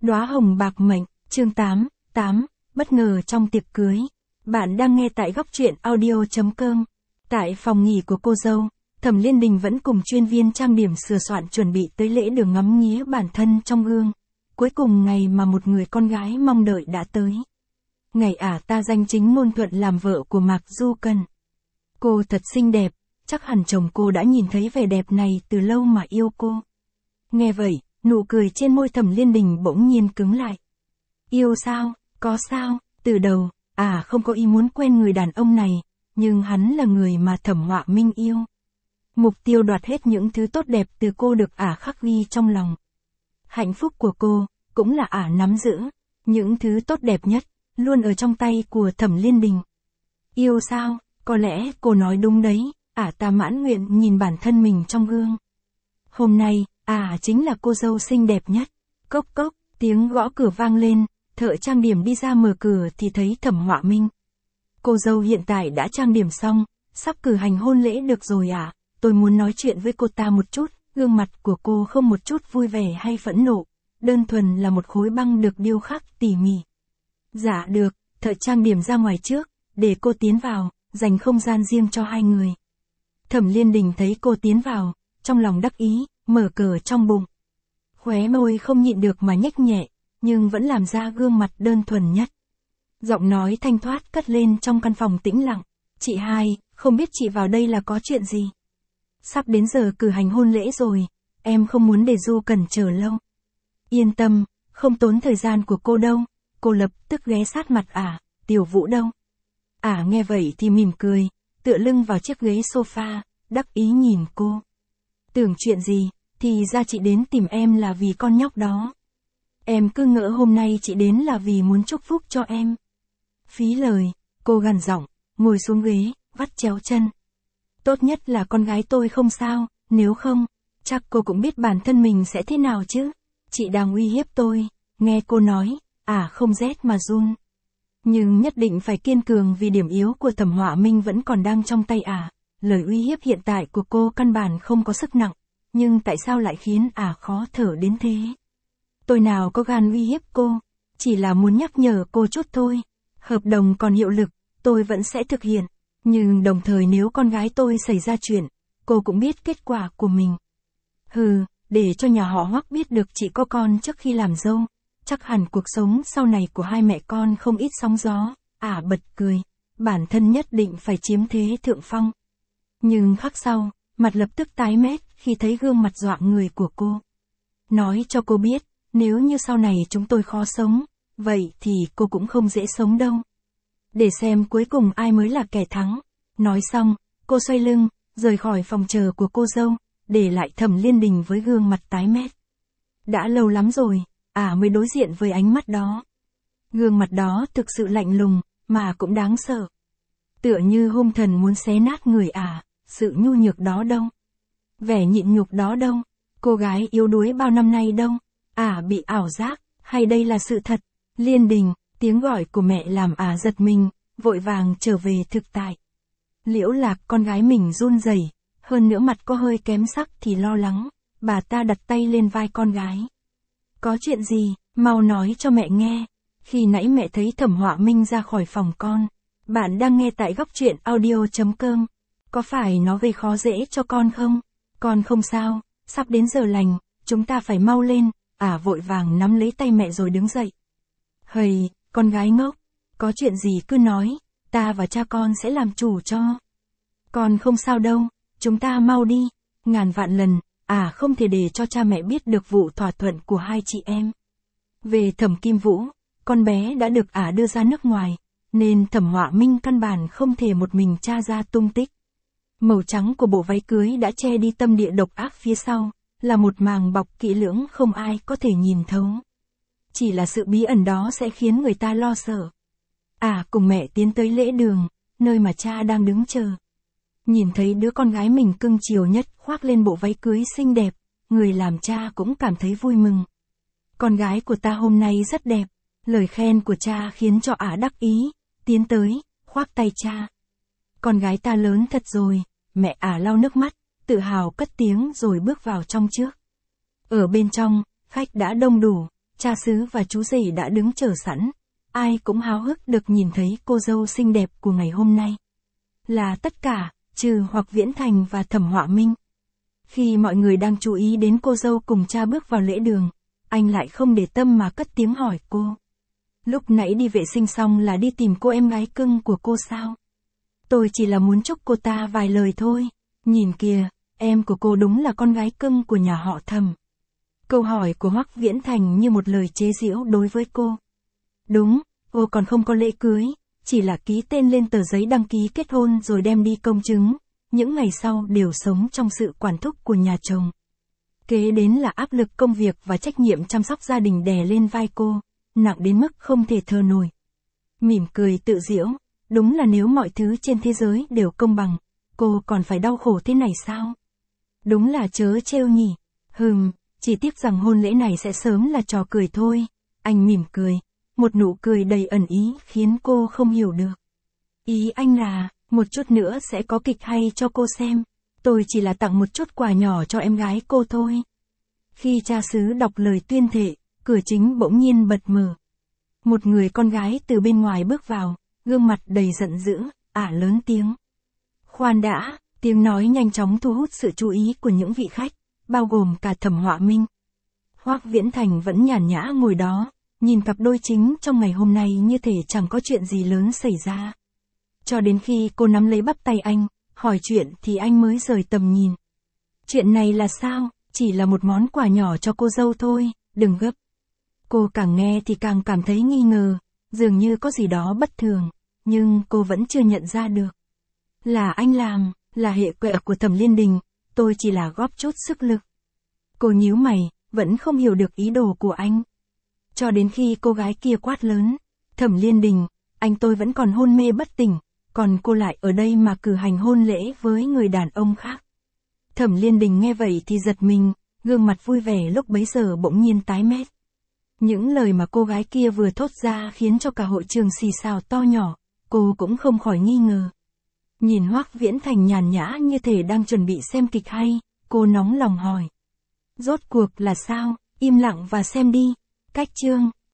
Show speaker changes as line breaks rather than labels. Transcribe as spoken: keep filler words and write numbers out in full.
Đóa hồng bạc mệnh, chương tám, tám, bất ngờ trong tiệc cưới. Bạn đang nghe tại góc truyện audio.com. Tại phòng nghỉ của cô dâu, Thẩm Liên Đình vẫn cùng chuyên viên trang điểm sửa soạn chuẩn bị tới lễ đường ngắm nghía bản thân trong gương. Cuối cùng ngày mà một người con gái mong đợi đã tới. Ngày ả ta danh chính ngôn thuận làm vợ của Mạc Du Cần. Cô thật xinh đẹp, chắc hẳn chồng cô đã nhìn thấy vẻ đẹp này từ lâu mà yêu cô. Nghe vậy, nụ cười trên môi Thẩm Liên Đình bỗng nhiên cứng lại. Yêu sao, có sao, từ đầu, à không có ý muốn quen người đàn ông này, nhưng hắn là người mà Thẩm Họa Minh yêu. Mục tiêu đoạt hết những thứ tốt đẹp từ cô được ả khắc ghi trong lòng. Hạnh phúc của cô, cũng là ả nắm giữ, những thứ tốt đẹp nhất, luôn ở trong tay của Thẩm Liên Đình. Yêu sao, có lẽ cô nói đúng đấy, ả ta mãn nguyện nhìn bản thân mình trong gương. Hôm nay, ả chính là cô dâu xinh đẹp nhất. Cốc cốc, tiếng gõ cửa vang lên, thợ trang điểm đi ra mở cửa thì thấy Thẩm Họa Minh. Cô dâu hiện tại đã trang điểm xong, sắp cử hành hôn lễ được rồi ạ, à? Tôi muốn nói chuyện với cô ta một chút. Gương mặt của cô không một chút vui vẻ hay phẫn nộ, đơn thuần là một khối băng được điêu khắc tỉ mỉ. Dạ được, thợ trang điểm ra ngoài trước, để cô tiến vào, dành không gian riêng cho hai người. Thẩm Liên Đình thấy cô tiến vào, trong lòng đắc ý, mở cờ trong bụng. Khóe môi không nhịn được mà nhếch nhẹ, nhưng vẫn làm ra gương mặt đơn thuần nhất. Giọng nói thanh thoát cất lên trong căn phòng tĩnh lặng. Chị hai, không biết chị vào đây là có chuyện gì? Sắp đến giờ cử hành hôn lễ rồi, em không muốn để Du Cần chờ lâu. Yên tâm, không tốn thời gian của cô đâu. Cô lập tức ghé sát mặt ả, Tiểu Vũ đâu? Ả nghe vậy thì mỉm cười, tựa lưng vào chiếc ghế sofa, đắc ý nhìn cô. Tưởng chuyện gì, thì ra chị đến tìm em là vì con nhóc đó. Em cứ ngỡ hôm nay chị đến là vì muốn chúc phúc cho em. Phí lời, cô gằn giọng, ngồi xuống ghế, vắt chéo chân. Tốt nhất là con gái tôi không sao, nếu không, chắc cô cũng biết bản thân mình sẽ thế nào chứ. Chị đang uy hiếp tôi, nghe cô nói, à không rét mà run. Nhưng nhất định phải kiên cường vì điểm yếu của Thẩm Họa Minh vẫn còn đang trong tay ả. À. Lời uy hiếp hiện tại của cô căn bản không có sức nặng, nhưng tại sao lại khiến ả à khó thở đến thế? Tôi nào có gan uy hiếp cô, chỉ là muốn nhắc nhở cô chút thôi. Hợp đồng còn hiệu lực, tôi vẫn sẽ thực hiện. Nhưng đồng thời nếu con gái tôi xảy ra chuyện, cô cũng biết kết quả của mình. Hừ, để cho nhà họ Hoắc biết được chị có con trước khi làm dâu, chắc hẳn cuộc sống sau này của hai mẹ con không ít sóng gió. Ả à, bật cười, bản thân nhất định phải chiếm thế thượng phong. Nhưng khắc sau, mặt lập tức tái mét khi thấy gương mặt dọa người của cô. Nói cho cô biết, nếu như sau này chúng tôi khó sống, vậy thì cô cũng không dễ sống đâu. Để xem cuối cùng ai mới là kẻ thắng. Nói xong, cô xoay lưng, rời khỏi phòng chờ của cô dâu, để lại Thẩm Liên Đình với gương mặt tái mét. Đã lâu lắm rồi, ả à mới đối diện với ánh mắt đó. Gương mặt đó thực sự lạnh lùng, mà cũng đáng sợ. Tựa như hung thần muốn xé nát người ả, à, sự nhu nhược đó đâu. Vẻ nhịn nhục đó đâu. Cô gái yếu đuối bao năm nay đâu. Ả à bị ảo giác, hay đây là sự thật? Liên Đình, tiếng gọi của mẹ làm ả à giật mình, vội vàng trở về thực tại. Liễu Lạc con gái mình run rẩy, hơn nữa mặt có hơi kém sắc thì lo lắng, bà ta đặt tay lên vai con gái. Có chuyện gì, mau nói cho mẹ nghe. Khi nãy mẹ thấy Thẩm Họa Minh ra khỏi phòng con. Bạn đang nghe tại góc truyện audio.com. Có phải nó gây khó dễ cho con không? Con không sao, sắp đến giờ lành, chúng ta phải mau lên. Ả à, vội vàng nắm lấy tay mẹ rồi đứng dậy. Hầy, con gái ngốc, có chuyện gì cứ nói, ta và cha con sẽ làm chủ cho. Con không sao đâu, chúng ta mau đi. Ngàn vạn lần, à không thể để cho cha mẹ biết được vụ thỏa thuận của hai chị em. Về Thẩm Kim Vũ, con bé đã được ả à đưa ra nước ngoài, nên Thẩm Họa Minh căn bản không thể một mình tra ra tung tích. Màu trắng của bộ váy cưới đã che đi tâm địa độc ác phía sau, là một màng bọc kỹ lưỡng không ai có thể nhìn thấu. Chỉ là sự bí ẩn đó sẽ khiến người ta lo sợ. À cùng mẹ tiến tới lễ đường, nơi mà cha đang đứng chờ. Nhìn thấy đứa con gái mình cưng chiều nhất khoác lên bộ váy cưới xinh đẹp, người làm cha cũng cảm thấy vui mừng. Con gái của ta hôm nay rất đẹp, lời khen của cha khiến cho ả đắc ý, tiến tới, khoác tay cha. Con gái ta lớn thật rồi, mẹ ả lau nước mắt, tự hào cất tiếng rồi bước vào trong trước. Ở bên trong, khách đã đông đủ, cha xứ và chú rể đã đứng chờ sẵn. Ai cũng háo hức được nhìn thấy cô dâu xinh đẹp của ngày hôm nay. Là tất cả, trừ Hoặc Viễn Thành và Thẩm Họa Minh. Khi mọi người đang chú ý đến cô dâu cùng cha bước vào lễ đường, anh lại không để tâm mà cất tiếng hỏi cô. Lúc nãy đi vệ sinh xong là đi tìm cô em gái cưng của cô sao? Tôi chỉ là muốn chúc cô ta vài lời thôi. Nhìn kìa, em của cô đúng là con gái cưng của nhà họ Thẩm. Câu hỏi của Hoắc Viễn Thành như một lời chế giễu đối với cô. Đúng, cô còn không có lễ cưới, chỉ là ký tên lên tờ giấy đăng ký kết hôn rồi đem đi công chứng. Những ngày sau đều sống trong sự quản thúc của nhà chồng. Kế đến là áp lực công việc và trách nhiệm chăm sóc gia đình đè lên vai cô, nặng đến mức không thể thở nổi. Mỉm cười tự giễu, đúng là nếu mọi thứ trên thế giới đều công bằng, cô còn phải đau khổ thế này sao? Đúng là chớ trêu nhỉ. Hừm, chỉ tiếc rằng hôn lễ này sẽ sớm là trò cười thôi. Anh mỉm cười, một nụ cười đầy ẩn ý khiến cô không hiểu được. Ý anh là, một chút nữa sẽ có kịch hay cho cô xem. Tôi chỉ là tặng một chút quà nhỏ cho em gái cô thôi. Khi cha xứ đọc lời tuyên thệ, cửa chính bỗng nhiên bật mở. Một người con gái từ bên ngoài bước vào, gương mặt đầy giận dữ, ả lớn tiếng. Khoan đã, tiếng nói nhanh chóng thu hút sự chú ý của những vị khách, bao gồm cả Thẩm Họa Minh. Hoắc Viễn Thành vẫn nhàn nhã ngồi đó, nhìn cặp đôi chính trong ngày hôm nay như thể chẳng có chuyện gì lớn xảy ra. Cho đến khi cô nắm lấy bắp tay anh, hỏi chuyện thì anh mới rời tầm nhìn. Chuyện này là sao? Chỉ là một món quà nhỏ cho cô dâu thôi, đừng gấp. Cô càng nghe thì càng cảm thấy nghi ngờ, dường như có gì đó bất thường, nhưng cô vẫn chưa nhận ra được. Là anh làm, là hệ quệ của Thẩm Liên Đình, tôi chỉ là góp chút sức lực. Cô nhíu mày, vẫn không hiểu được ý đồ của anh. Cho đến khi cô gái kia quát lớn, Thẩm Liên Đình, anh tôi vẫn còn hôn mê bất tỉnh, còn cô lại ở đây mà cử hành hôn lễ với người đàn ông khác. Thẩm Liên Đình nghe vậy thì giật mình, gương mặt vui vẻ lúc bấy giờ bỗng nhiên tái mét. Những lời mà cô gái kia vừa thốt ra khiến cho cả hội trường xì xào to nhỏ, cô cũng không khỏi nghi ngờ. Nhìn Hoắc Viễn Thành nhàn nhã như thể đang chuẩn bị xem kịch hay, cô nóng lòng hỏi. Rốt cuộc là sao, im lặng và xem đi. Cách chương